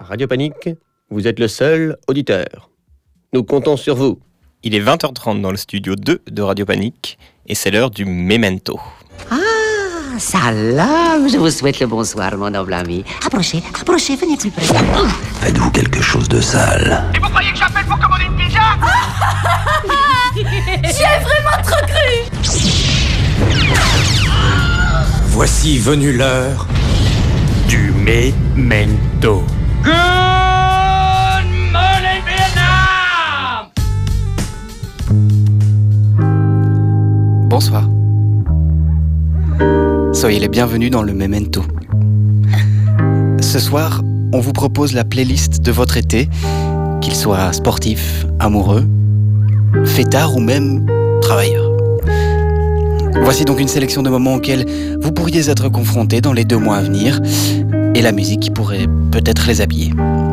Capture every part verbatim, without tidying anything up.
Radio Panique, vous êtes le seul auditeur. Nous comptons sur vous. Il est vingt heures trente dans le studio deux de Radio Panique et c'est l'heure du Memento. Ah, salam, je vous souhaite le bonsoir, mon noble ami. Approchez, approchez, venez plus près. Faites-vous quelque chose de sale? Et vous croyez que j'appelle pour commander une pizza? J'y ai vraiment trop cru. Voici venue l'heure du Memento. Good morning, Vietnam! Bonsoir. Soyez les bienvenus dans le Memento. Ce soir, on vous propose la playlist de votre été, qu'il soit sportif, amoureux, fêtard ou même travailleur. Voici donc une sélection de moments auxquels vous pourriez être confrontés dans les deux mois à venir et la musique qui pourrait peut-être les habiller.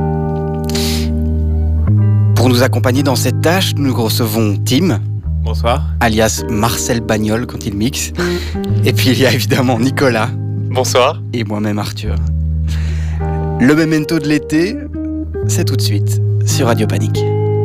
Pour nous accompagner dans cette tâche, nous recevons Tim. Bonsoir. Alias Marcel Bagnol quand il mixe. Et puis il y a évidemment Nicolas. Bonsoir. Et moi-même Arthur. Le Memento de l'été, c'est tout de suite sur Radio Panique.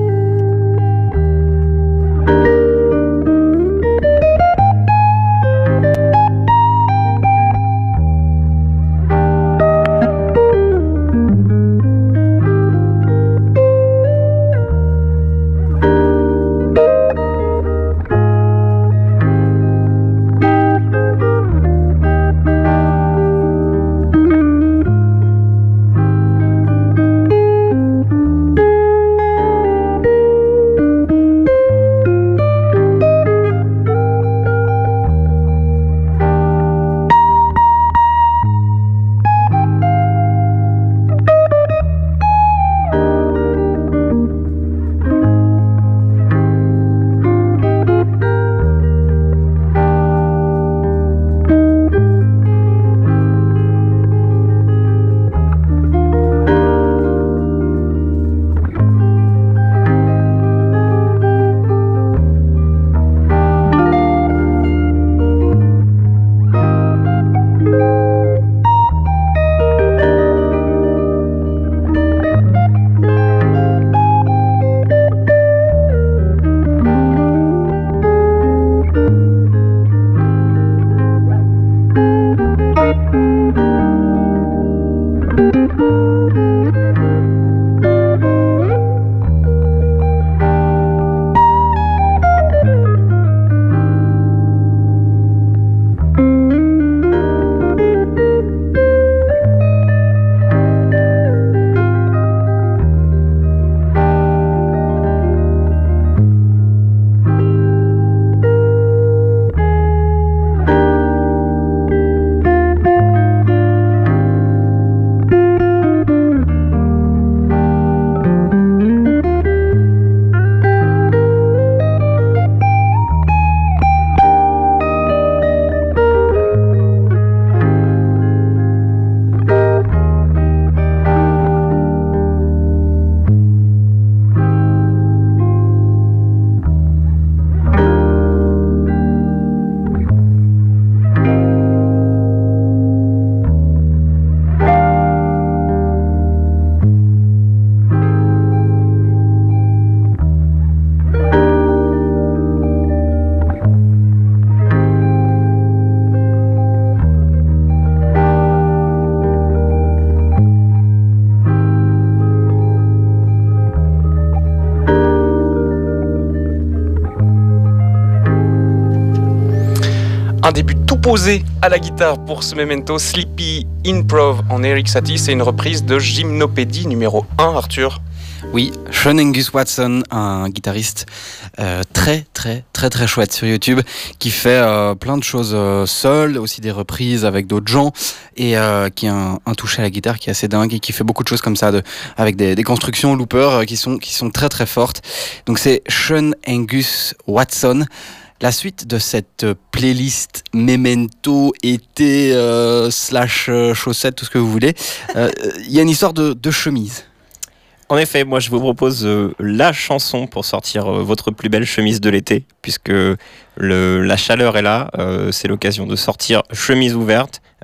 Un début tout posé à la guitare pour ce Memento, Sleepy Improv en Eric Satie, c'est une reprise de Gymnopédie numéro un, Arthur. Oui, Sean Angus Watson, un guitariste euh, très très très très chouette sur YouTube, qui fait euh, plein de choses euh, seul, aussi des reprises avec d'autres gens, et euh, qui a un, un toucher à la guitare qui est assez dingue et qui fait beaucoup de choses comme ça, de, avec des, des constructions loopers euh, qui sont qui sont très très fortes. Donc c'est Sean Angus Watson. La suite de cette playlist Memento, été, euh, slash euh, chaussettes, tout ce que vous voulez, il euh, y a une histoire de, de chemise. En effet, moi je vous propose euh, la chanson pour sortir euh, votre plus belle chemise de l'été, puisque le, la chaleur est là, euh, c'est l'occasion de sortir chemise ouverte,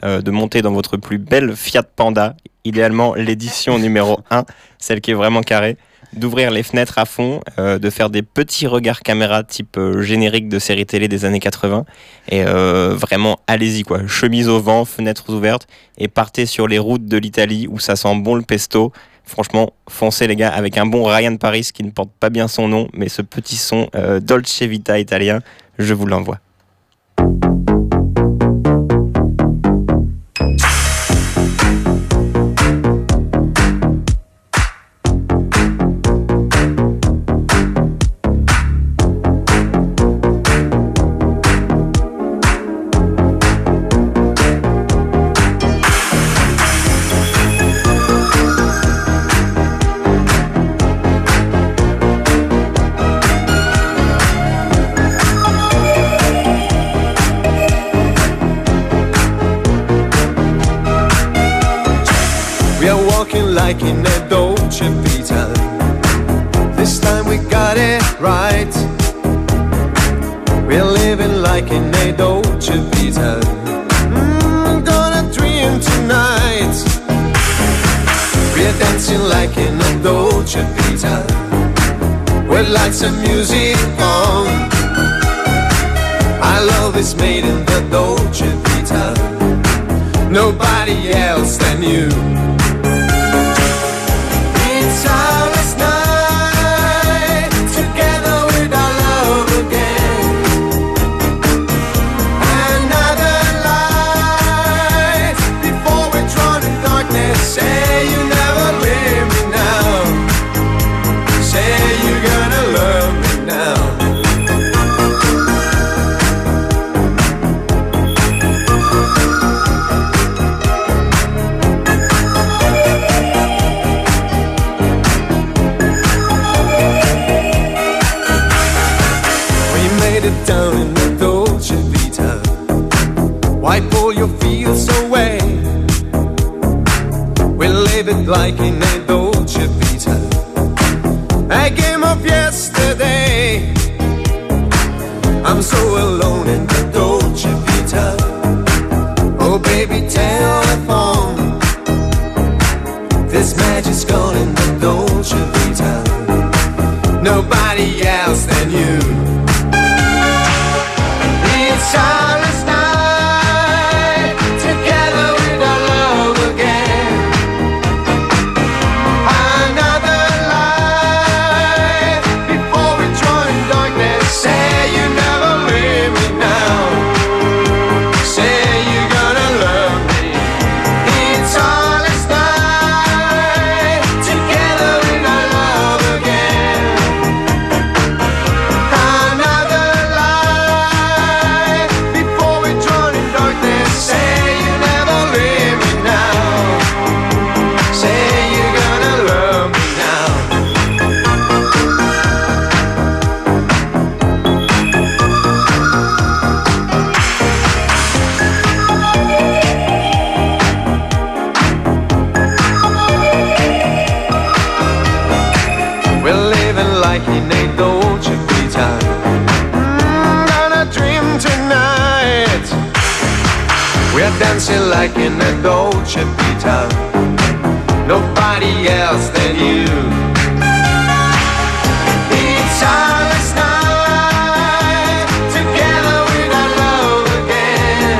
euh, de monter dans votre plus belle Fiat Panda, idéalement l'édition numéro un, celle qui est vraiment carrée, d'ouvrir les fenêtres à fond, euh, de faire des petits regards caméra type euh, générique de série télé des années quatre-vingts, et euh, vraiment allez-y quoi, chemise au vent, fenêtres ouvertes, et partez sur les routes de l'Italie où ça sent bon le pesto. Franchement, foncez les gars, avec un bon Ryan Paris qui ne porte pas bien son nom, mais ce petit son euh, Dolce Vita italien, je vous l'envoie. Like in a Dolce Vita, this time we got it right. We're living like in a Dolce Vita. Mm, gonna dream tonight. We're dancing like in a Dolce Vita, with lights and music on. Our love is made in the Dolce Vita, nobody else than you. It's our last night, together with our love again. Another light, before we drown in darkness. Say you never leave me now. Say you're gonna love me now. Down in the Dolce Vita, wipe all your fears away. We live it like in a Dolce Vita, a game of yesterday. I'm so alone in the Dolce Vita. Oh baby, telephone, this magic's gone in the Dolce Vita, nobody else than you. It's our last night, together with our love again. Another light, before we drown in darkness. Say you never leave me now. Say you're gonna love me. It's our last night, together with our love again. Another light, before we drown in darkness. Say you never leave me now. Say you're gonna love me now. We're living like in a Dolce Vita. Mm, gonna dream tonight. We're dancing like in a Dolce Vita, nobody else than you. It's our last night, together with our love again.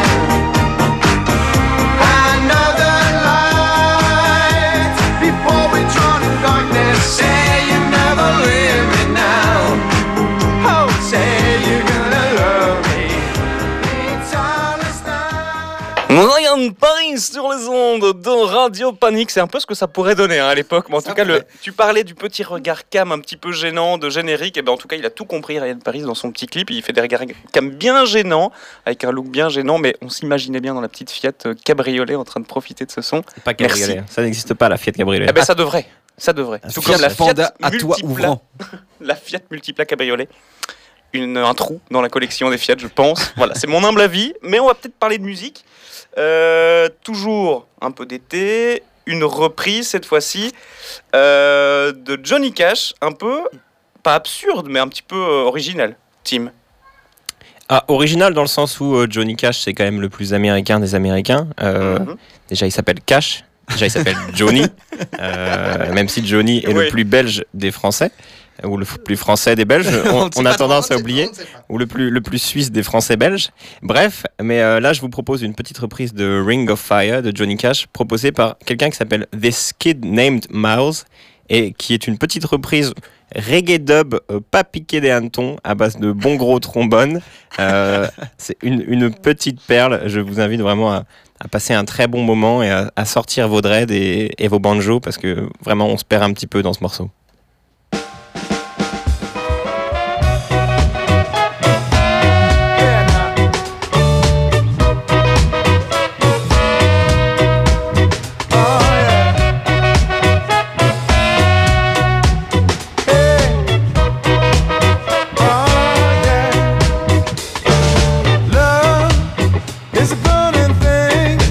Another light, before we drown in darkness. Say you never leave me now. Oh, say you're gonna love me. It's our last night. Ryan Paris sur les ondes de Radio Panique, c'est un peu ce que ça pourrait donner hein, à l'époque, mais en tout cas, le, tu parlais du petit regard cam un petit peu gênant de générique, et ben en tout cas, il a tout compris, Ryan Paris, dans son petit clip. Il fait des regards cam bien gênants, avec un look bien gênant, mais on s'imaginait bien dans la petite Fiat cabriolet en train de profiter de ce son. Pas cabriolet, ça n'existe pas la Fiat cabriolet. Eh ben ça devrait, ça devrait. Tout Fiat comme la Fiat Panda à toit multipla, ouvrant. la Fiat multipla cabriolet. Une, un trou dans la collection des Fiat, je pense. Voilà, c'est mon humble avis, mais on va peut-être parler de musique. Euh, toujours un peu d'été, une reprise cette fois-ci euh, de Johnny Cash, un peu, pas absurde, mais un petit peu euh, original. Tim. Ah, original dans le sens où euh, Johnny Cash, c'est quand même le plus américain des Américains. Euh, mm-hmm. Déjà, il s'appelle Cash. Déjà, il s'appelle Johnny. Euh, même si Johnny est oui. le plus belge des Français, ou le plus français des Belges, on, on a tendance à oublier, ou le plus, le plus suisse des Français belges. Bref, mais euh, là, je vous propose une petite reprise de Ring of Fire de Johnny Cash, proposée par quelqu'un qui s'appelle This Kid Named Miles, et qui est une petite reprise reggae dub, euh, pas piqué des hannetons, à base de bons gros trombones. Euh, c'est une, une petite perle. Je vous invite vraiment à, à passer un très bon moment et à, à sortir vos dreads et, et vos banjos, parce que vraiment, on se perd un petit peu dans ce morceau.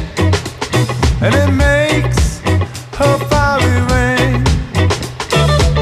And it makes her fiery rain.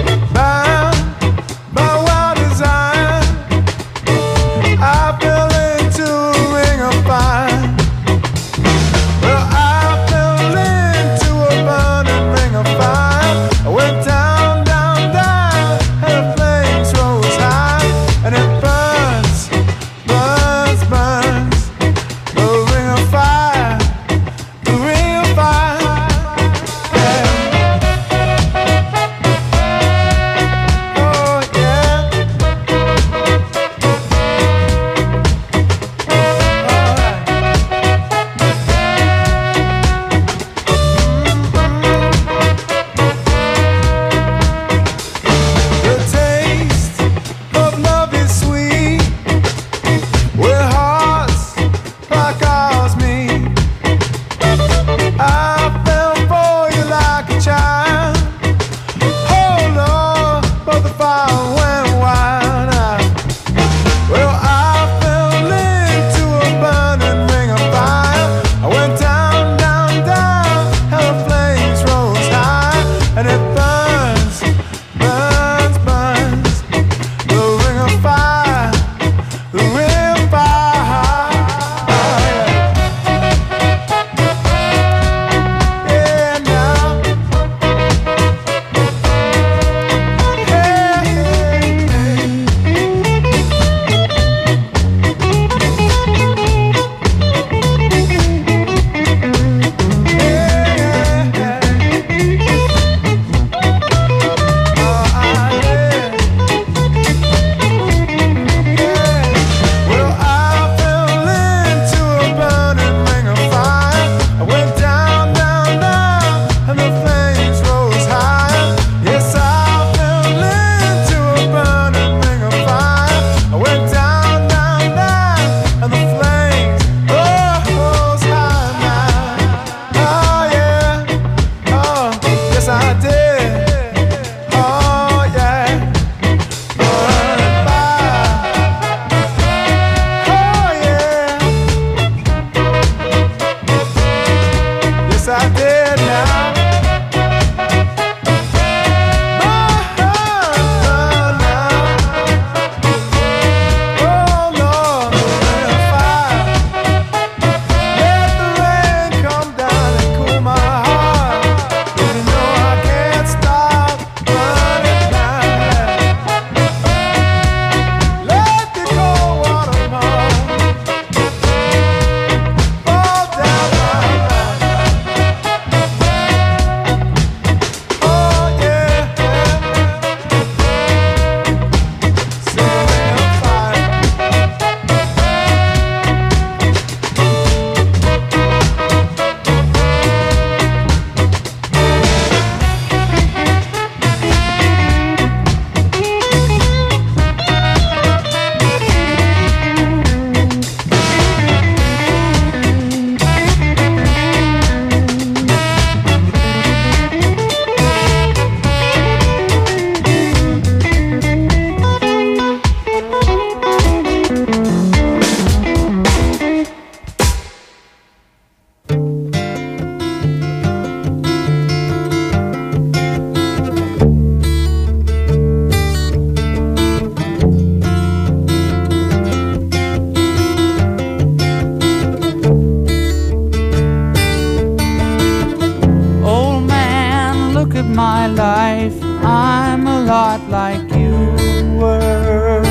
my life, I'm a lot like you were.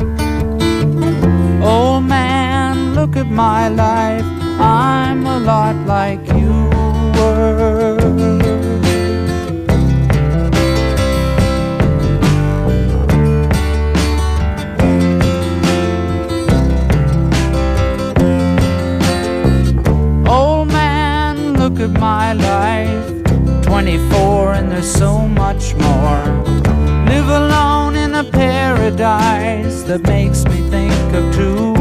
Old man, look at my life, I'm a lot like you were. Old man, look at my life, twenty-four and there's so much more. Live alone in a paradise that makes me think of two.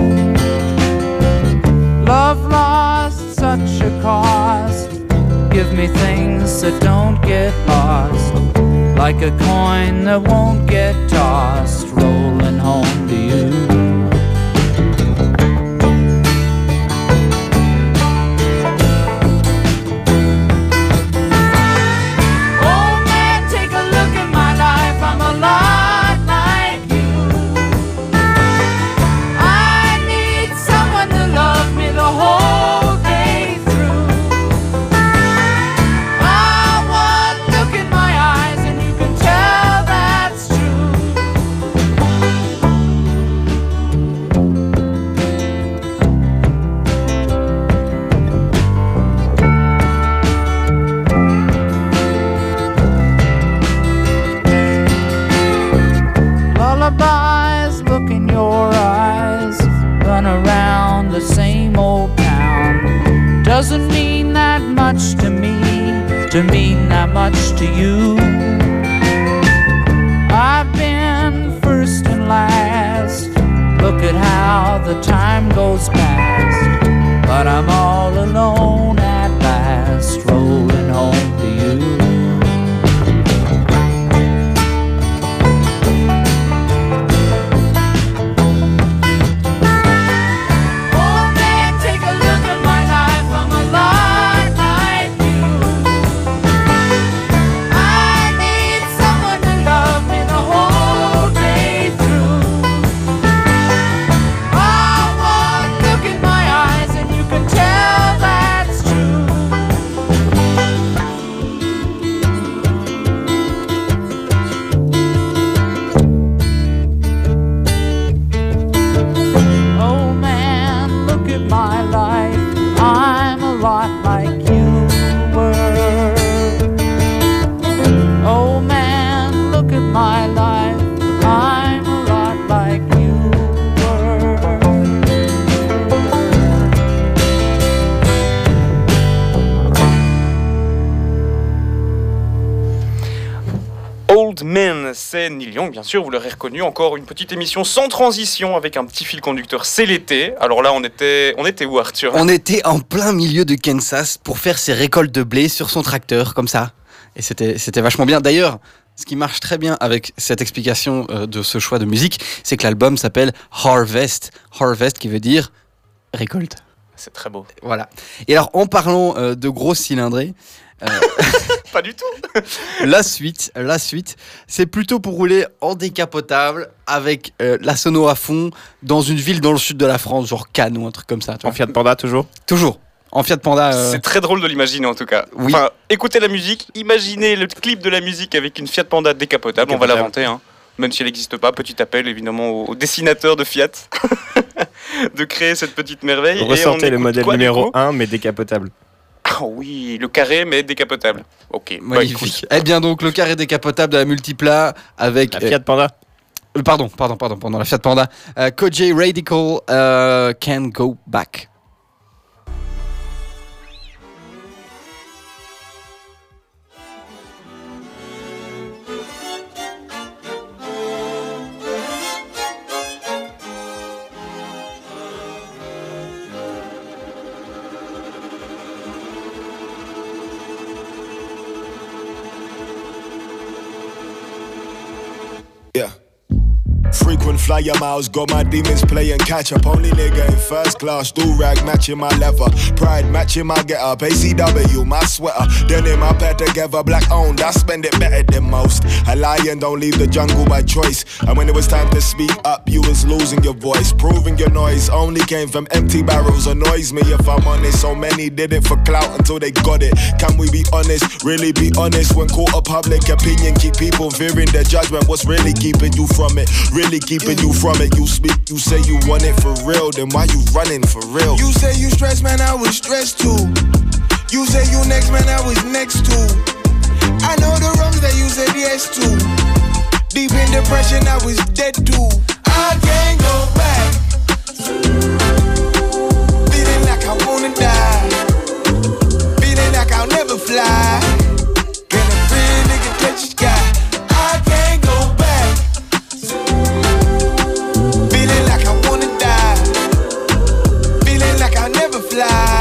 Love lost, such a cost. Give me things that don't get lost, like a coin that won't get tossed, rolling home to you. Doesn't mean that much to me, to mean that much to you. I've been first and last, look at how the time goes past. But I'm all alone at last, rolling home to you. C'est Neil Young, bien sûr, vous l'aurez reconnu. Encore une petite émission sans transition avec un petit fil conducteur, c'est l'été. Alors là, on était, on était où, Arthur ? On était en plein milieu de Kansas pour faire ses récoltes de blé sur son tracteur, comme ça. Et c'était, c'était vachement bien. D'ailleurs, ce qui marche très bien avec cette explication euh, de ce choix de musique, c'est que l'album s'appelle Harvest. Harvest qui veut dire récolte. C'est très beau. Voilà. Et alors, en parlant euh, de grosses cylindrées, euh, pas du tout. la suite, la suite, c'est plutôt pour rouler en décapotable avec euh, la sono à fond dans une ville dans le sud de la France, genre Cannes ou un truc comme ça. En Fiat Panda toujours ? Toujours. En Fiat Panda. Euh... C'est très drôle de l'imaginer en tout cas. Oui. Enfin, écoutez la musique, imaginez le clip de la musique avec une Fiat Panda décapotable. décapotable. On va l'inventer, hein. Même si elle n'existe pas. Petit appel évidemment au, au dessinateur de Fiat de créer cette petite merveille. Ressortez le modèle quoi, numéro un, mais décapotable. Ah oui, le carré mais décapotable. Ok. Magnifique. Bah, eh bien donc le carré décapotable de la Multipla avec la Fiat Panda. Euh, pardon, pardon, pardon, pardon, la Fiat Panda. Euh, Kojey Radical euh, Can Go Back. Yeah. Frequent fly your miles, got my demons playing catch up. Only nigga in first class, do rag matching my leather. Pride matching my get up. A C W, my sweater. Denim my pair together, black owned. I spend it better than most. A lion don't leave the jungle by choice. And when it was time to speak up, you was losing your voice. Proving your noise only came from empty barrels. Annoys me if I'm honest. So many did it for clout until they got it. Can we be honest? Really be honest. When caught of public opinion, keep people fearing their judgment. What's really keeping you from it? Really keeping you from it? You speak, you say you want it for real. Then why you running for real? You say you stressed, man, I was stressed too. You say you next, man, I was next too. I know the wrongs that you said yes to. Deep in depression, I was dead too. I can't go back. Feeling like I wanna die. Feeling like I'll never fly. Can a real nigga touch the sky? I can't go back. Feeling like I wanna die. Feeling like I'll never fly.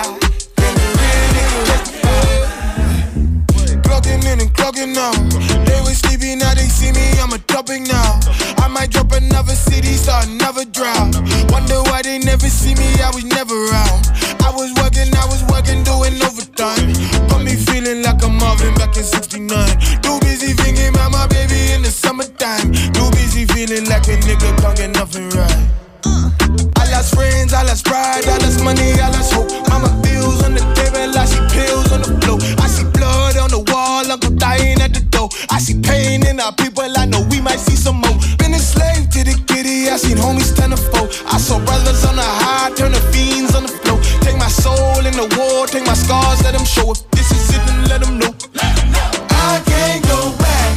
Clocking out. They were sleeping, now they see me, I'm a topic now. I might drop another city, start another drought. Wonder why they never see me, I was never around. I was working, I was working, doing overtime. Got me feeling like I'm Marvin back in sixty-nine. Too busy thinking about my baby in the summertime. Too busy feeling like a nigga can't get nothing right. I lost friends, I lost pride, I lost money, I lost hope. Mama bills on the table, I see pills on the floor. I see blood on the wall, Uncle dying at the door. I see pain in our people, I know we might see some more. Been a slave to the kitty, I seen homies turn to foe. I saw brothers on the high, turn to fiends on the floor. Take my soul in the war, take my scars, let them show. If this is it, then let them know. I can't go back.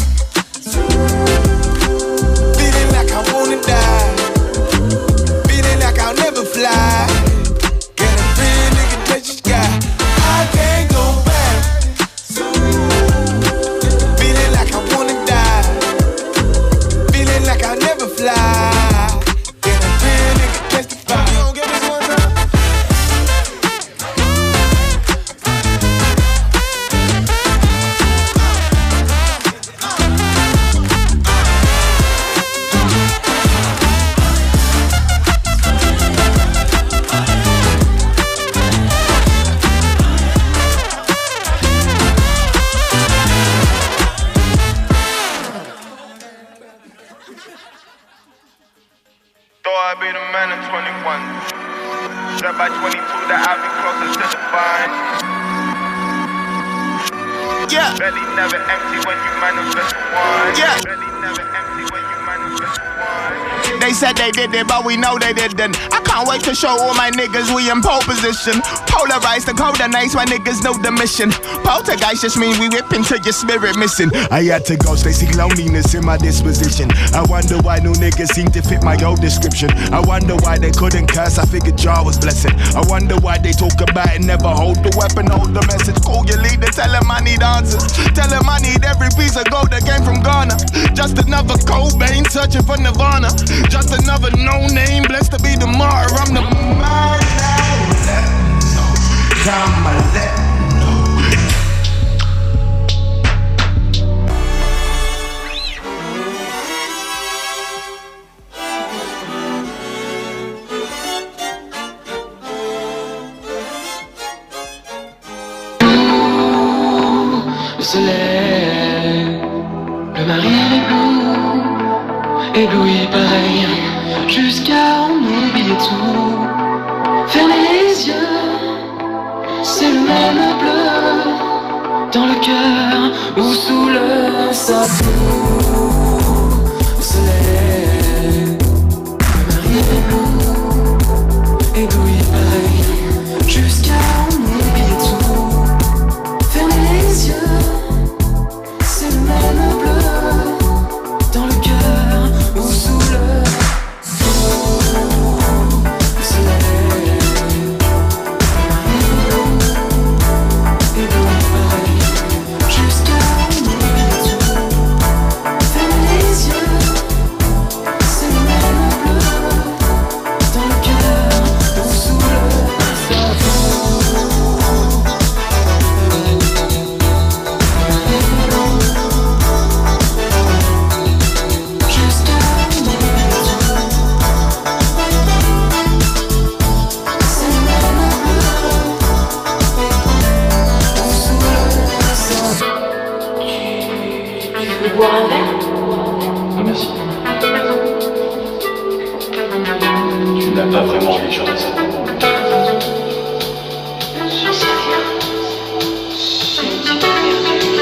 Feeling like I wanna die. Feeling like I'll never fly. Can a real nigga touch the sky? I can't go back. Feeling like I wanna die. Feeling like I'll never fly. Can a real nigga testify? You don't get this one time? Thought I'd be the man in twenty-one. That by twenty-two that I'll be closer to the vine. Yeah. Belly never empty when you manifest one. Yeah. Belly never empty when you manifest one. They said they did it, but we know they didn't. I can't wait to show all my niggas we in pole position. Polarized the code and nice, my niggas know the mission. Poltergeist just mean we whip into your spirit missing. I had to go, they see loneliness in my disposition. I wonder why new niggas seem to fit my old description. I wonder why they couldn't curse, I figured Jah was blessing. I wonder why they talk about it, never hold the weapon, hold the message. Call your leader, tell him I need answers. Tell him I need every piece of gold that came from Ghana. Just another Cobain searching for Nirvana. Just another no name, blessed to be the martyr. I'm the man Time I let Le soleil, le marine ébloui, ébloui pareil, jusqu'à en oublier tout. Fermez les yeux, c'est le même bleu, dans le cœur ou sous le sable. Le soleil, le marine ébloui, ébloui pareil, jusqu'à en oublier tout. Fermez les yeux. C'est le même bleu, dans le cœur ou sous le soleil. Et donc pareil, jusqu'à oublier tout. Fermez les yeux, boire un verre? Non, merci. Tu n'as pas vraiment envie de chanter ça. J'en sais rien. C'est une petite perdue.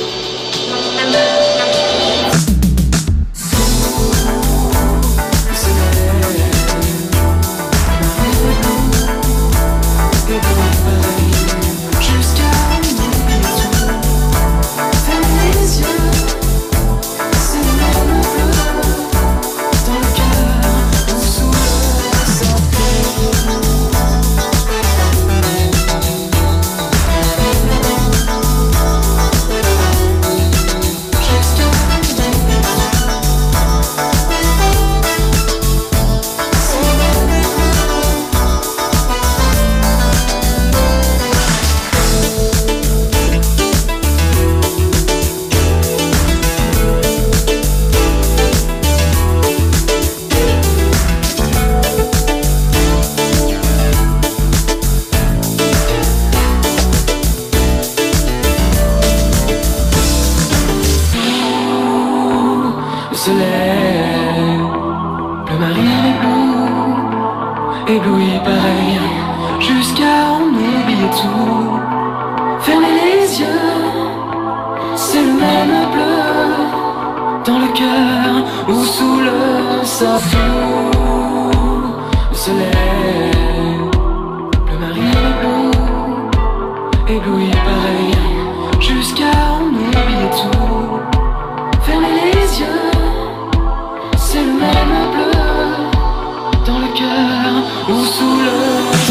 Ébloui pareil, jusqu'à en oublier tout. Fermez les yeux, c'est le même bleu dans le cœur ou sous le sapin. Le soleil, le marine bleu, ébloui pareil, jusqu'à en oublier tout. Fermez les yeux, c'est le même bleu dans le cœur ou sous le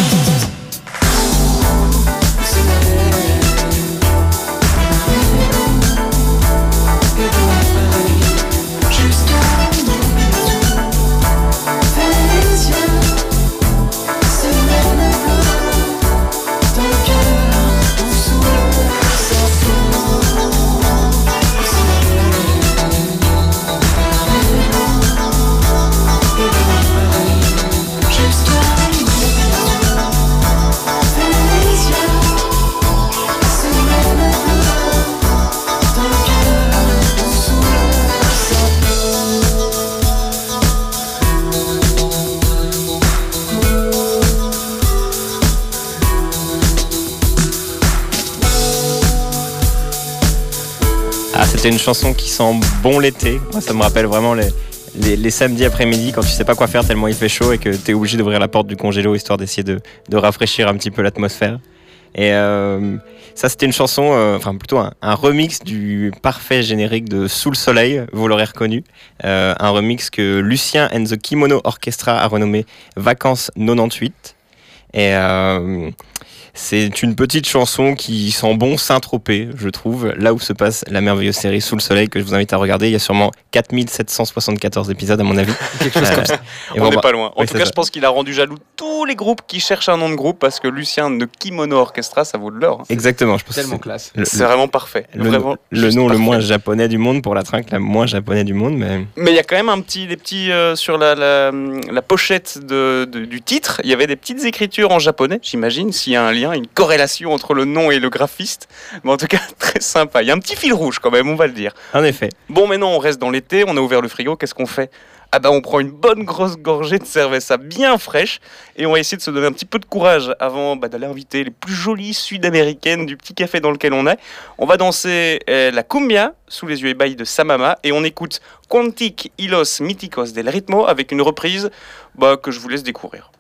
C'était une chanson qui sent bon l'été. Moi, ça me rappelle vraiment les, les, les samedis après-midi quand tu sais pas quoi faire tellement il fait chaud et que tu es obligé d'ouvrir la porte du congélo histoire d'essayer de, de rafraîchir un petit peu l'atmosphère. Et euh, ça, c'était une chanson, euh, enfin plutôt un, un remix du parfait générique de Sous le soleil, vous l'aurez reconnu. Euh, un remix que Lucien and the Kimono Orchestra a renommé Vacances quatre-vingt-dix-huit. Et euh, c'est une petite chanson qui sent bon Saint-Tropez, je trouve, là où se passe la merveilleuse série Sous le soleil que je vous invite à regarder. Il y a sûrement quatre mille sept cent soixante-quatorze épisodes à mon avis. Quelque chose euh, comme ça. On n'est pas loin. En oui, tout cas, ça. Je pense qu'il a rendu jaloux tous les groupes qui cherchent un nom de groupe parce que Lucien de Kimono Orchestra, ça vaut de l'or. Hein. Exactement. Je pense tellement que classe. Le, c'est vraiment parfait. Le, vraiment le nom parfait. Le moins japonais du monde pour la trinque, la moins japonais du monde. Mais mais il y a quand même un petit, des petits euh, sur la, la, la pochette de, de, du titre. Il y avait des petites écritures en japonais. J'imagine s'il y a un lien, une corrélation entre le nom et le graphiste. Mais en tout cas, très sympa. Il y a un petit fil rouge quand même, on va le dire. En effet. Bon, maintenant on reste dans l'été. On a ouvert le frigo. Qu'est-ce qu'on fait ? Ah bah on prend une bonne grosse gorgée de cerveza bien fraîche et on va essayer de se donner un petit peu de courage avant bah, d'aller inviter les plus jolies sud-américaines du petit café dans lequel on est. On va danser euh, la cumbia sous les yeux ébahis de Samama et on écoute Quantic Hilos Míticos del Ritmo avec une reprise bah, que je vous laisse découvrir.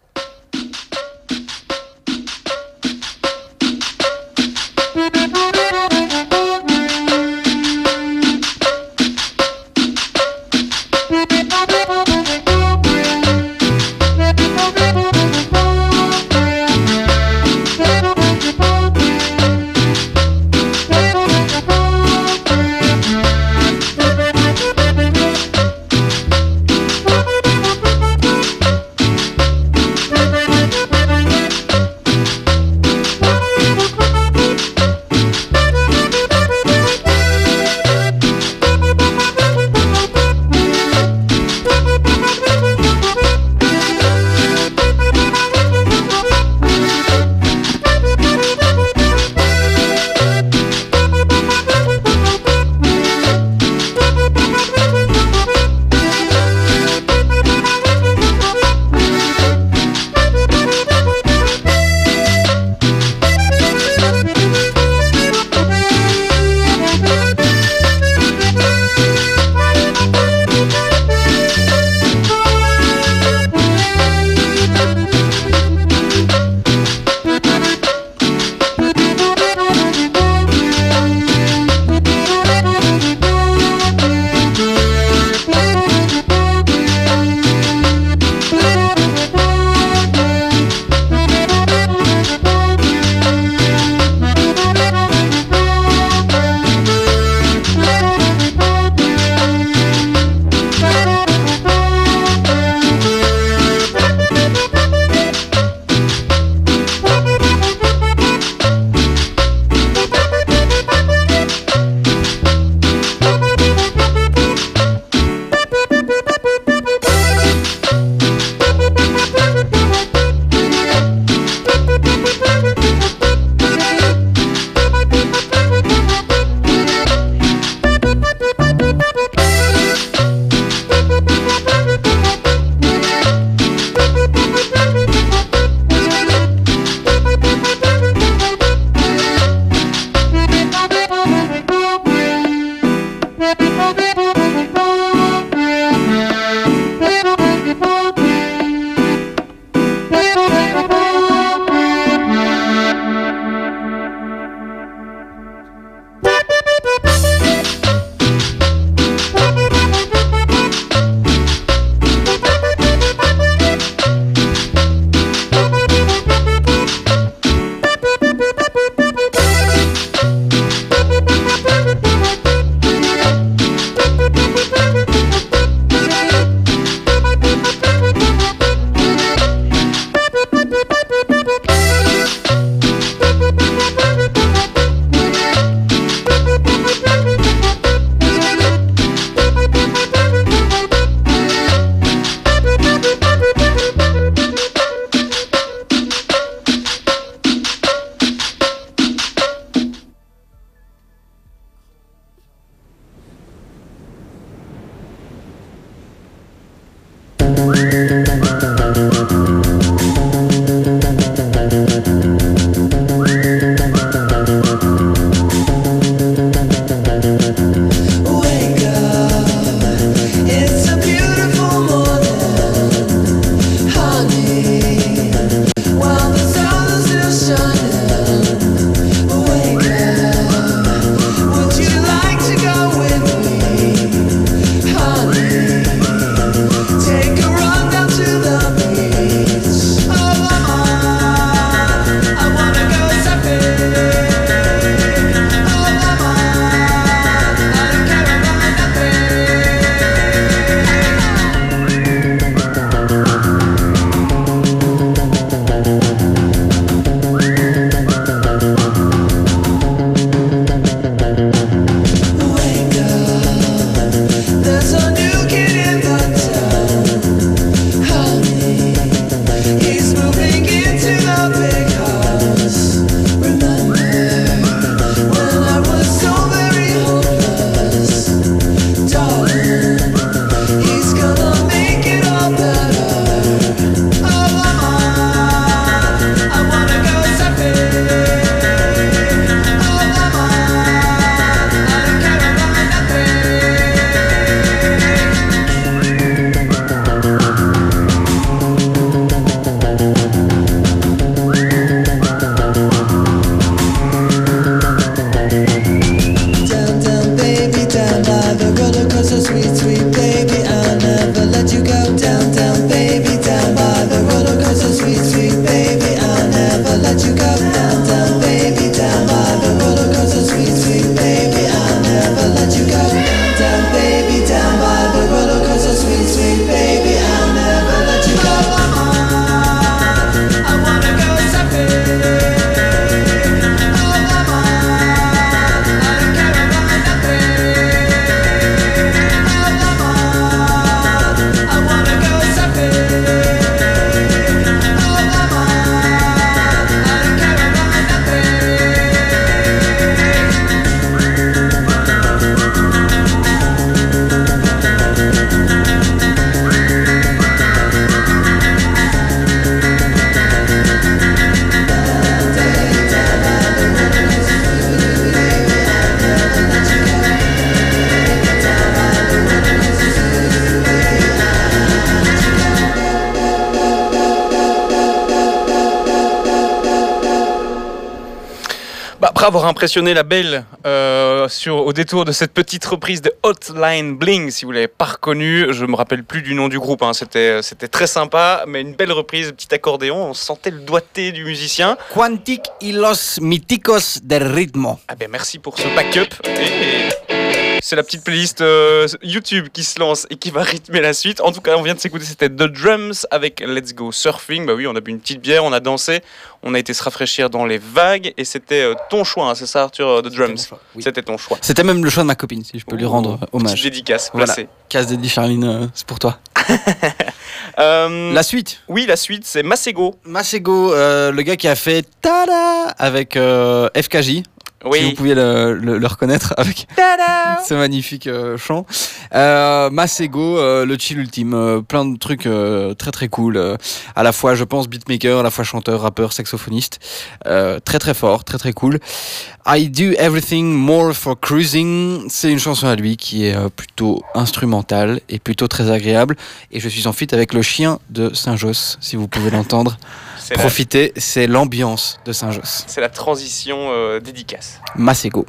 avoir impressionné la belle euh, sur, au détour de cette petite reprise de Hotline Bling. Si vous ne l'avez pas reconnu, je ne me rappelle plus du nom du groupe, hein. c'était, c'était très sympa, mais une belle reprise, petit accordéon, on sentait le doigté du musicien. Quantic y los míticos del ritmo. Ah ben merci pour ce backup. Et c'est la petite playlist euh, YouTube qui se lance et qui va rythmer la suite. En tout cas, on vient de s'écouter, c'était The Drums avec Let's Go Surfing. Bah oui, on a bu une petite bière, on a dansé, on a été se rafraîchir dans les vagues et c'était euh, ton choix, hein, c'est ça Arthur, euh, The Drums. C'était, oui. C'était ton choix. C'était même le choix de ma copine, si je peux lui rendre euh, hommage. Petite dédicace, placée. Voilà. Casse dédié Charline, euh, c'est pour toi. euh, la suite. Oui, la suite, c'est Masego. Masego, euh, le gars qui a fait Tada avec euh, F K J. Oui. Si vous pouviez le, le, le reconnaître avec Tada ce magnifique euh, chant. Euh, Masego, euh, le chill ultime, euh, plein de trucs euh, très très cool. Euh, à la fois, je pense, beatmaker, à la fois chanteur, rappeur, saxophoniste. Euh, très très fort, très très cool. I Do Everything More for Cruising, c'est une chanson à lui qui est euh, plutôt instrumentale et plutôt très agréable. Et je suis en feat avec le chien de Saint-Josse, si vous pouvez l'entendre. C'est Profitez, la... c'est l'ambiance de Saint-Josse. C'est la transition euh, dédicace. Masego.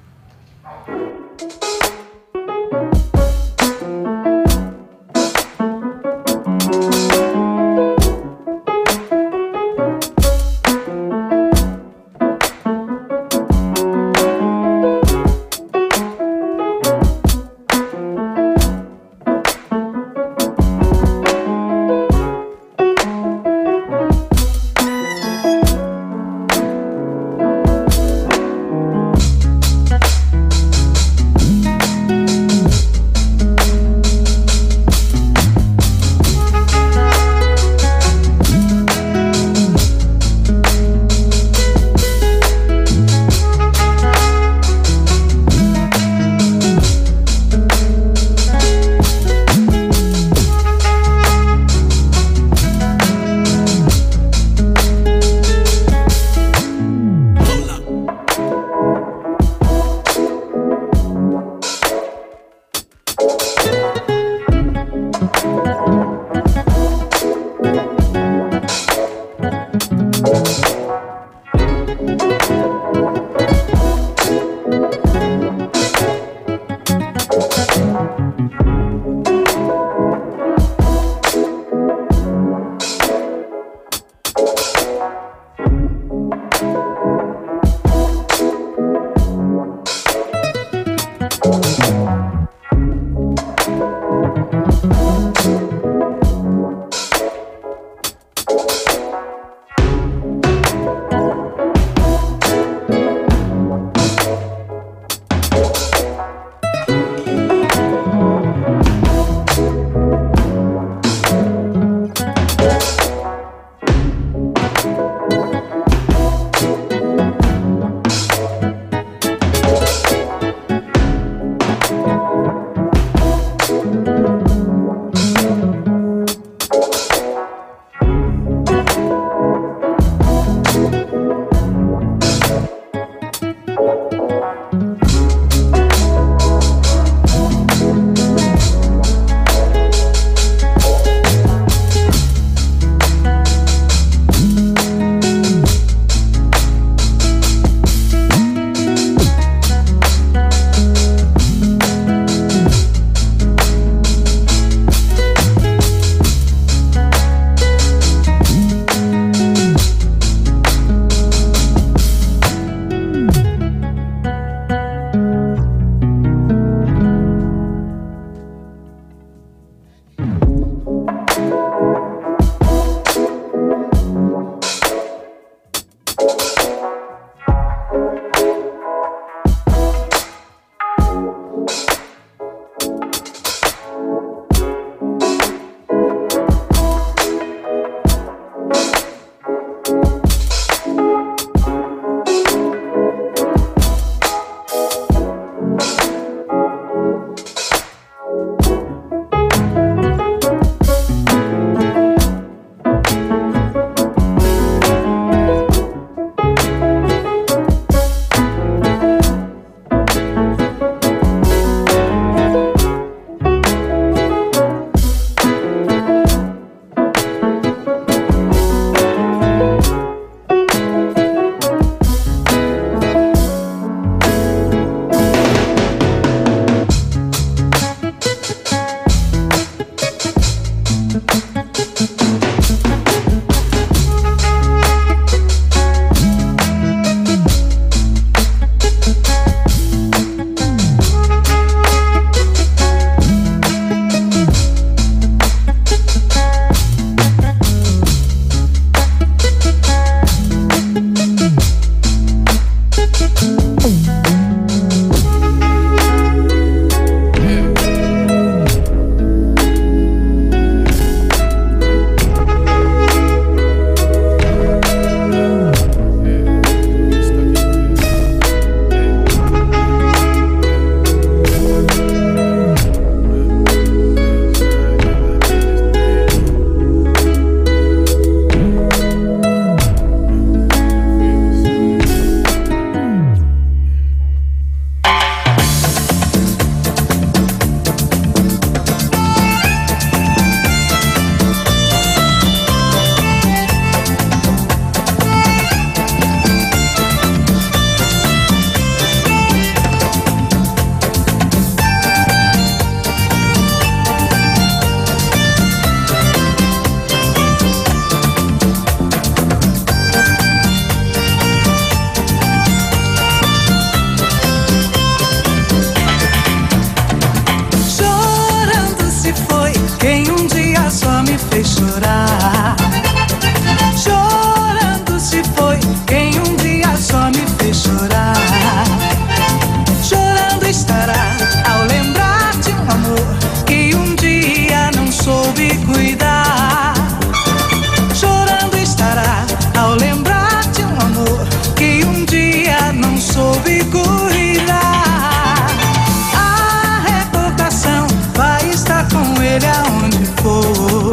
fez chorar. Chorando se foi quem um dia só me fez chorar. Chorando estará ao lembrar de um amor que um dia não soube cuidar. Chorando estará ao lembrar de um amor que um dia não soube cuidar. A recordação vai estar com ele aonde for.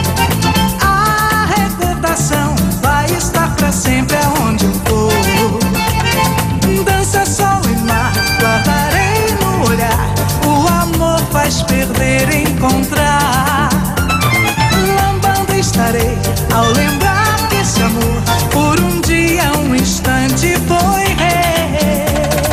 A recordação vai estar pra sempre aonde eu for. Dança, sol e mar, guardarei no olhar. O amor faz perder e encontrar. Lambando estarei ao lembrar que esse amor por um dia, um instante foi rei.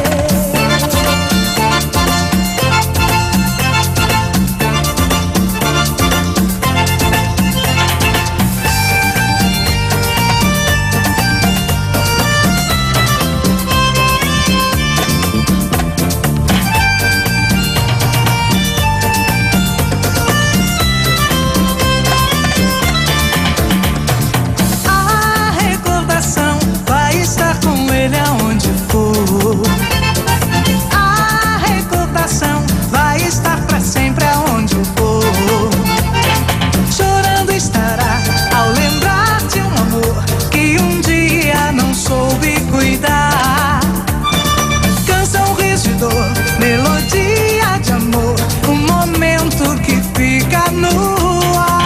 A recordação vai estar com ele aonde for. A recordação vai estar pra sempre aonde eu for. Chorando estará ao lembrar de um amor que um dia não soube cuidar. Canção, riso e dor, melodia de amor, um momento que fica no ar.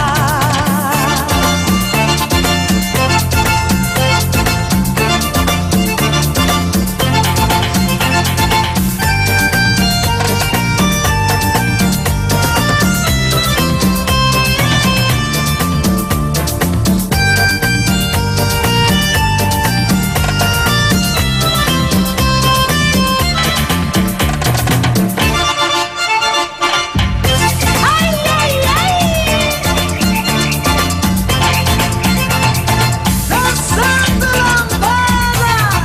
Dançando lambada.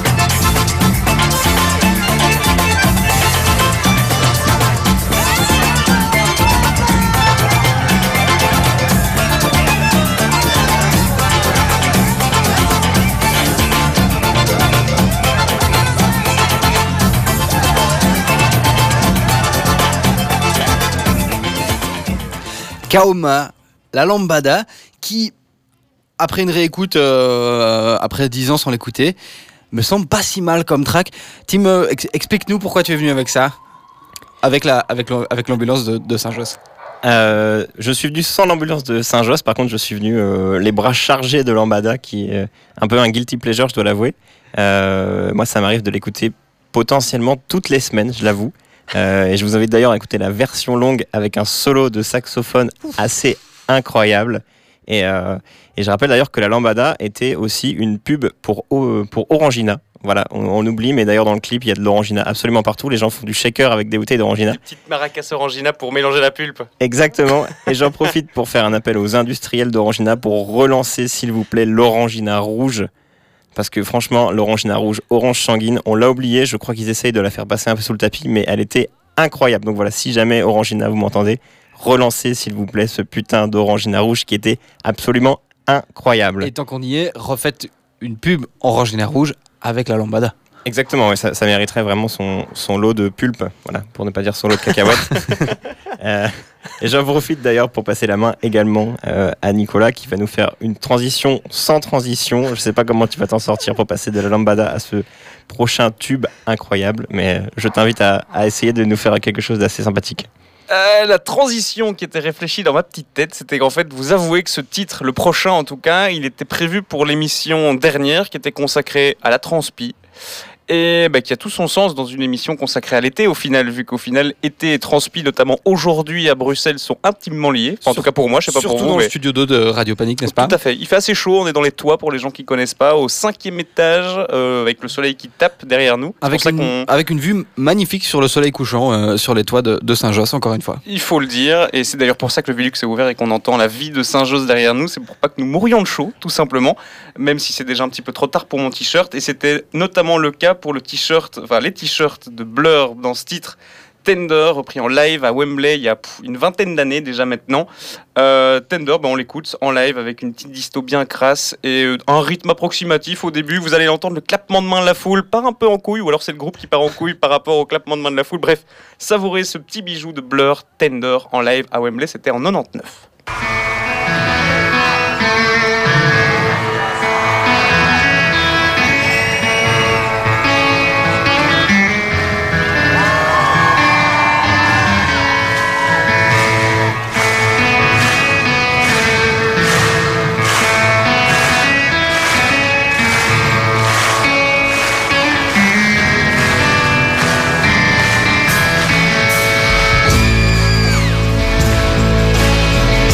Kaoma, la lambada, qui, après une réécoute, euh, après dix ans sans l'écouter, me semble pas si mal comme track. Tim, euh, ex- explique-nous pourquoi tu es venu avec ça, avec, la, avec, l'am- avec l'ambulance de, de Saint-Josse. Euh, je suis venu sans l'ambulance de Saint-Josse, par contre je suis venu euh, les bras chargés de lambada, qui est un peu un guilty pleasure, je dois l'avouer. Euh, moi ça m'arrive de l'écouter potentiellement toutes les semaines, je l'avoue. Euh, et je vous invite d'ailleurs à écouter la version longue avec un solo de saxophone assez incroyable. Et, euh, et je rappelle d'ailleurs que la lambada était aussi une pub pour, O- pour Orangina. Voilà, on, on oublie, mais d'ailleurs dans le clip il y a de l'orangina absolument partout. Les gens font du shaker avec des bouteilles d'orangina. Petite maracas orangina pour mélanger la pulpe. Exactement, et j'en profite pour faire un appel aux industriels d'orangina pour relancer s'il vous plaît l'orangina rouge. Parce que franchement, l'orangina rouge, orange sanguine, on l'a oublié, je crois qu'ils essayent de la faire passer un peu sous le tapis, mais elle était incroyable. Donc voilà, si jamais Orangina, vous m'entendez, relancez s'il vous plaît ce putain d'orangina rouge qui était absolument incroyable. Et tant qu'on y est, refaites une pub orangina rouge avec la lambada. Exactement, ouais, ça, ça mériterait vraiment son, son lot de pulpe, voilà, pour ne pas dire son lot de cacahuètes. euh, et j'en profite d'ailleurs pour passer la main également euh, à Nicolas qui va nous faire une transition sans transition. Je sais pas comment tu vas t'en sortir pour passer de la lambada à ce prochain tube incroyable, mais je t'invite à, à essayer de nous faire quelque chose d'assez sympathique. Euh, la transition qui était réfléchie dans ma petite tête, c'était qu'en fait, vous avouez que ce titre, le prochain en tout cas, il était prévu pour l'émission dernière qui était consacrée à la transpi. Et bah, qui a tout son sens dans une émission consacrée à l'été au final, vu qu'au final, été et transpi, notamment aujourd'hui à Bruxelles, sont intimement liés. Enfin, en tout cas pour moi, je sais pas pour vous. Surtout dans mais... le studio deux de Radio Panique, n'est-ce pas ? Tout à fait. Il fait assez chaud, on est dans les toits pour les gens qui connaissent pas, au cinquième étage, euh, avec le soleil qui tape derrière nous. C'est Avec pour ça une, qu'on... avec une vue magnifique sur le soleil couchant euh, sur les toits de, de Saint-Josse, encore une fois. Il faut le dire, et c'est d'ailleurs pour ça que le Velux est ouvert et qu'on entend la vie de Saint-Josse derrière nous. C'est pour pas que nous mourions de chaud, tout simplement, même si c'est déjà un petit peu trop tard pour mon t-shirt. Et c'était notamment le cas pour le t-shirt, enfin les t-shirts de Blur dans ce titre, Tender, repris en live à Wembley il y a pff, une vingtaine d'années déjà maintenant. Euh, Tender, ben on l'écoute en live avec une petite disto bien crasse et euh, un rythme approximatif au début. Vous allez entendre le clappement de main de la foule, part un peu en couille, ou alors c'est le groupe qui part en couille par rapport au clappement de main de la foule. Bref, savourez ce petit bijou de Blur, Tender, en live à Wembley, c'était en quatre-vingt-dix-neuf. Thank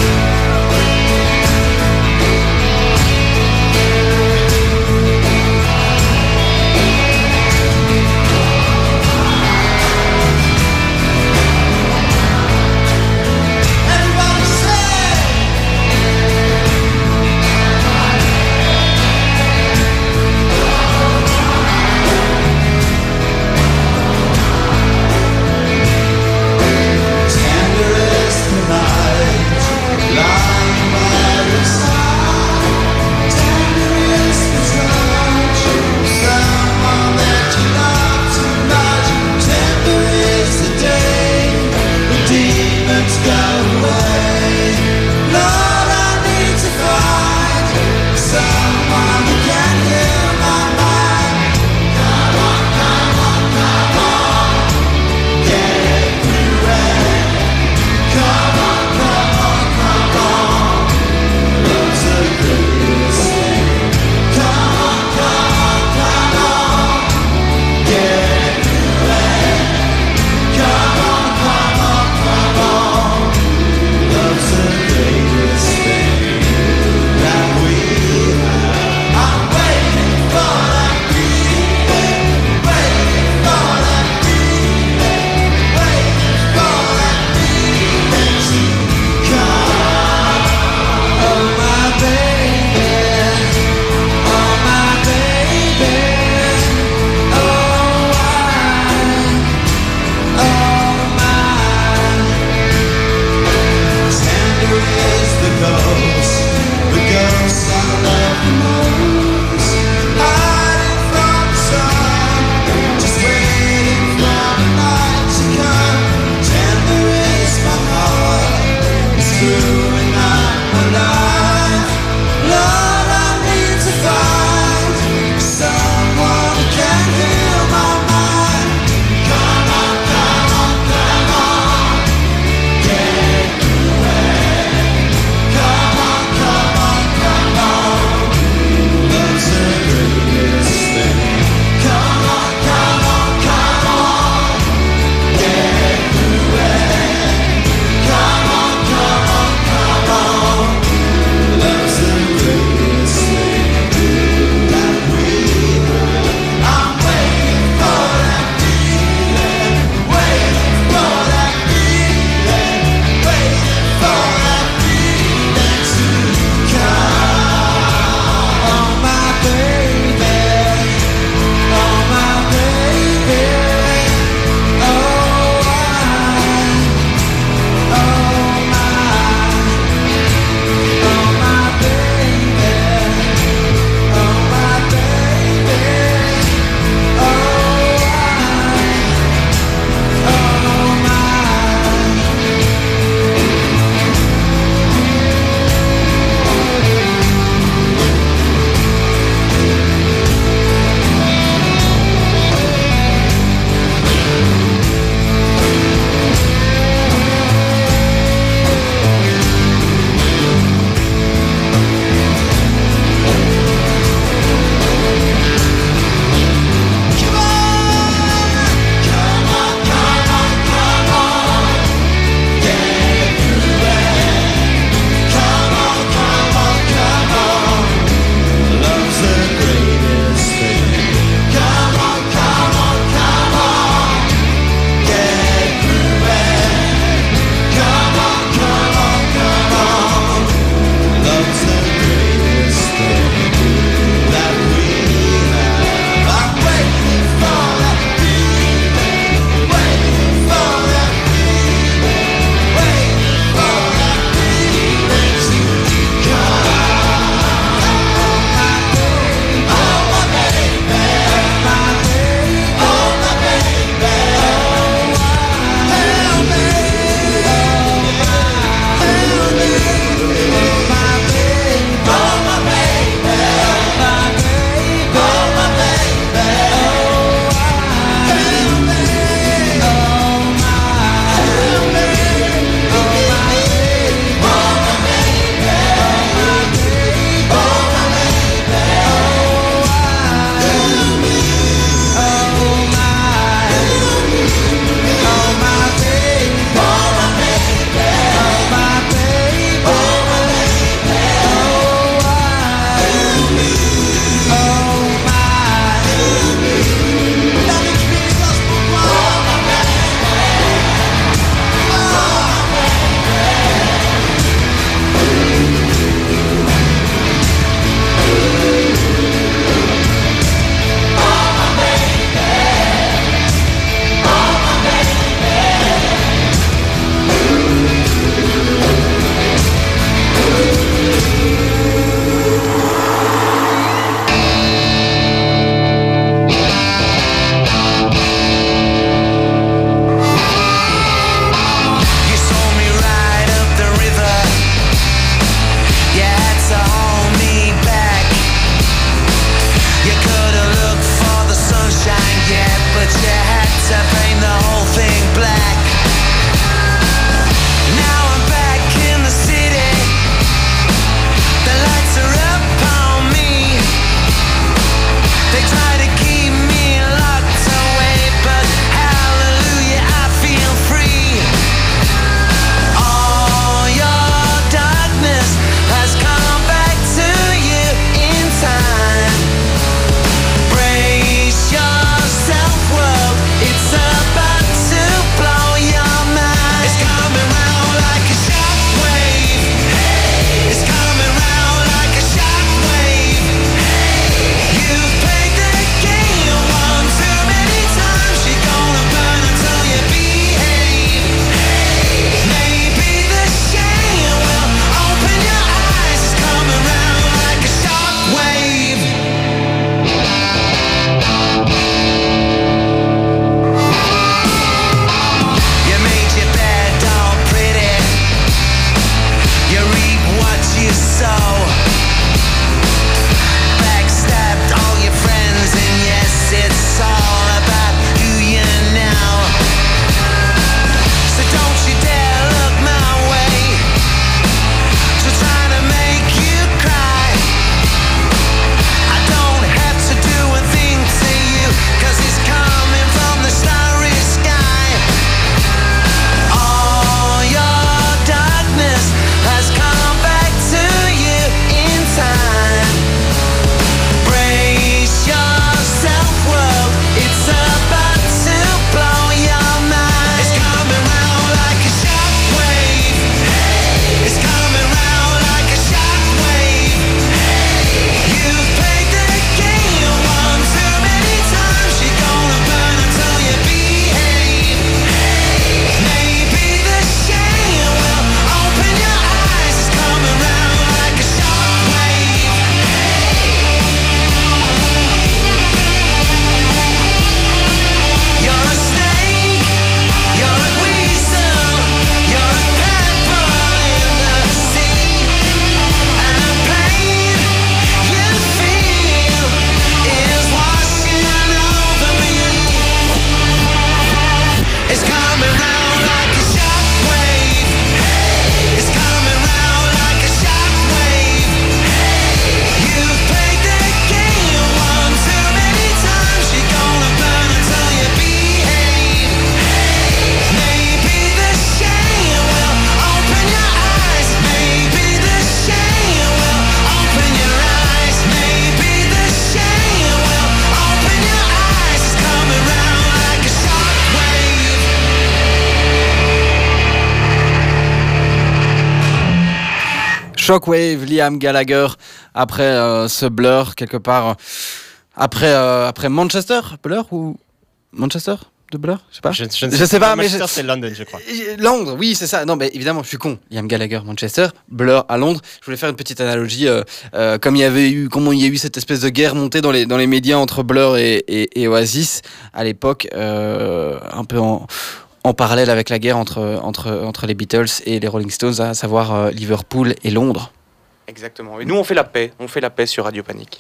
Shockwave, Liam Gallagher, après euh, ce Blur, quelque part, euh, après, euh, après Manchester, Blur ou Manchester de Blur, je sais pas. Je, je, ne je sais, sais pas, mais Manchester, je... c'est London, je crois. Londres, oui, c'est ça. Non, mais évidemment, je suis con. Liam Gallagher, Manchester, Blur à Londres. Je voulais faire une petite analogie, euh, euh, comme il y avait eu, comment il y a eu cette espèce de guerre montée dans les dans les médias entre Blur et, et, et Oasis à l'époque, euh, un peu en en parallèle avec la guerre entre entre entre les Beatles et les Rolling Stones, à savoir euh, Liverpool et Londres. Exactement. Et nous, on fait la paix. On fait la paix sur Radio Panique.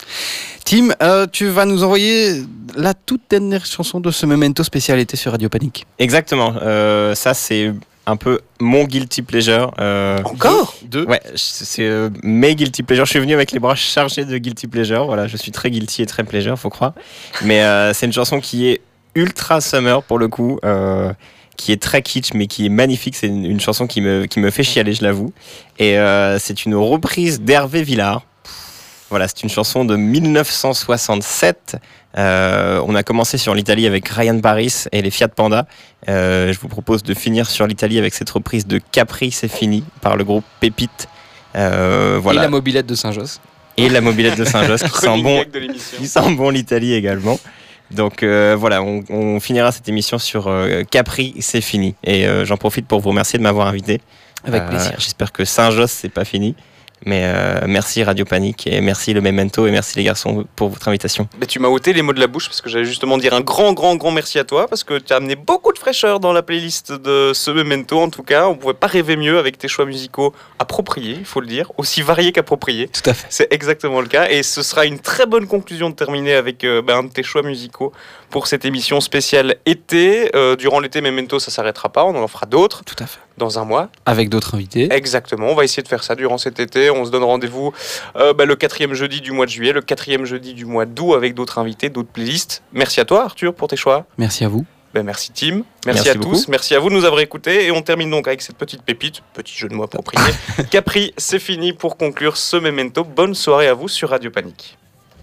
Tim, euh, tu vas nous envoyer la toute dernière chanson de ce Memento spécialité sur Radio Panique. Exactement. Euh, ça, c'est un peu mon guilty pleasure. Euh, Encore deux. Ouais, c'est euh, mes guilty pleasure. Je suis venu avec les bras chargés de guilty pleasure. Voilà, je suis très guilty et très pleasure, faut croire. Mais euh, c'est une chanson qui est ultra summer pour le coup. Euh, qui est très kitsch mais qui est magnifique. C'est une, une chanson qui me, qui me fait chialer, je l'avoue. Et euh, c'est une reprise d'Hervé Villard. Voilà, c'est une chanson de dix-neuf cent soixante-sept. Euh, on a commencé sur l'Italie avec Ryan Paris et les Fiat Panda. Euh, je vous propose de finir sur l'Italie avec cette reprise de Capri, c'est fini, par le groupe Pépite. Euh, voilà. Et la mobilette de Saint-Josse. Et la mobilette de Saint-Josse qui sent bon, qui sent bon l'Italie également. Donc euh, voilà, on, on finira cette émission sur euh, Capri, c'est fini. Et euh, j'en profite pour vous remercier de m'avoir invité. Avec plaisir. Euh, j'espère que Saint-Josse, c'est pas fini. Mais euh, merci Radio Panique et merci le Memento et merci les garçons pour votre invitation. Mais tu m'as ôté les mots de la bouche parce que j'allais justement dire un grand, grand, grand merci à toi parce que tu as amené beaucoup de fraîcheur dans la playlist de ce Memento. En tout cas, on ne pouvait pas rêver mieux avec tes choix musicaux appropriés, il faut le dire, aussi variés qu'appropriés. Tout à fait. C'est exactement le cas et ce sera une très bonne conclusion de terminer avec euh, bah, un de tes choix musicaux pour cette émission spéciale été. Euh, durant l'été, Memento, ça ne s'arrêtera pas, on en fera d'autres. Tout à fait. Dans un mois. Avec d'autres invités. Exactement, on va essayer de faire ça durant cet été. On se donne rendez-vous euh, bah, le quatrième jeudi du mois de juillet, le quatrième jeudi du mois d'août avec d'autres invités, d'autres playlists. Merci à toi Arthur pour tes choix. Merci à vous. Ben, merci Tim, merci, merci à beaucoup. tous, merci à vous de nous avoir écoutés. Et on termine donc avec cette petite pépite, petit jeu de mots approprié. Capri, c'est fini pour conclure ce Memento. Bonne soirée à vous sur Radio Panique.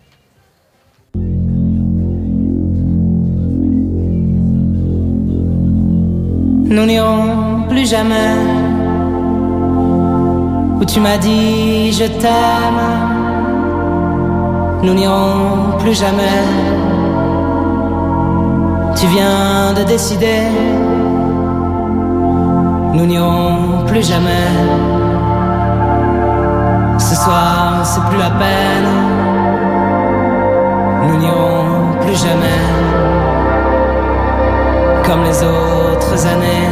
Nous n'irons plus jamais où tu m'as dit je t'aime. Nous n'irons plus jamais. Tu viens de décider. Nous n'irons plus jamais. Ce soir c'est plus la peine. Nous n'irons plus jamais comme les autres années.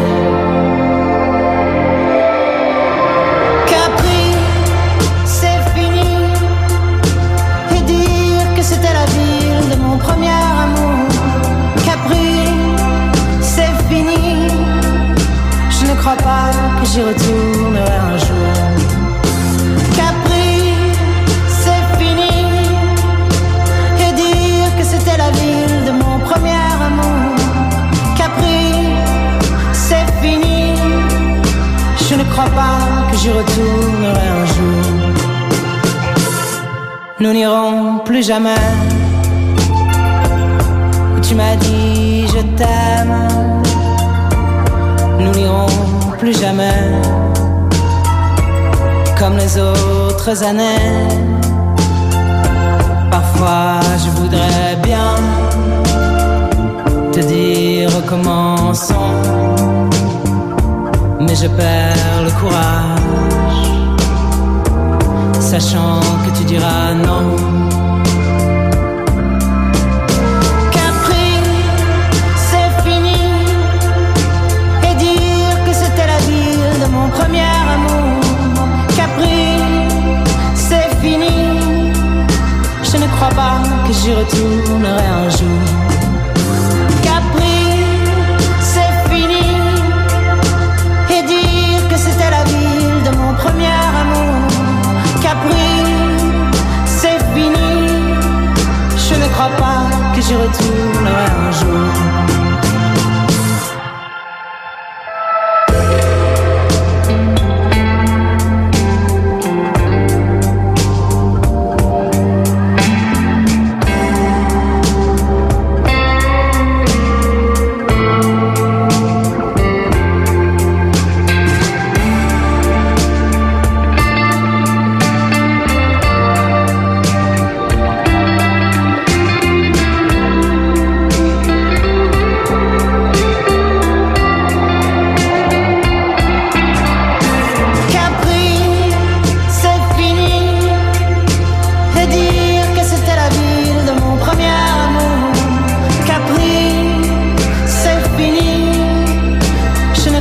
Capri, c'est fini. Et dire que c'était la ville de mon premier amour. Capri, c'est fini. Je ne crois pas que j'y retournerai un jour. Capri, c'est fini. Et dire que c'était la ville de mon premier amour. Capri, c'est fini. Je ne crois pas que j'y retournerai un jour. Nous n'irons plus jamais où tu m'as dit je t'aime. Nous n'irons plus jamais comme les autres années. Parfois je voudrais bien te dire recommençons, mais je perds le courage, sachant que tu diras non. Capri, c'est fini. Et dire que c'était la ville de mon premier amour. Capri, c'est fini. Je ne crois pas que j'y retournerai un jour. Capri, c'est fini. Et dire que c'était la ville de mon premier amour. Capri, c'est fini.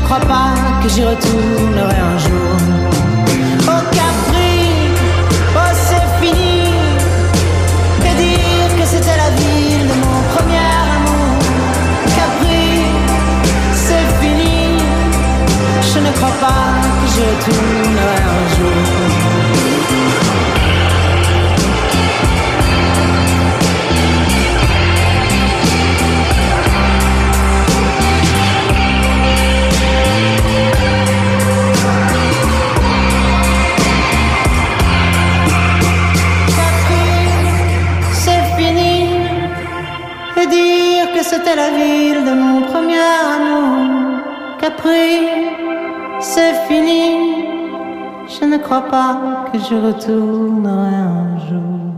crois pas que j'y retournerai un jour. Oh Capri, oh c'est fini. Que dire que c'était la ville de mon premier amour. Capri, c'est fini. Je ne crois pas que j'y retournerai un jour. Dire que c'était la ville de mon premier amour. Capri, c'est fini. Je ne crois pas que je retournerai un jour.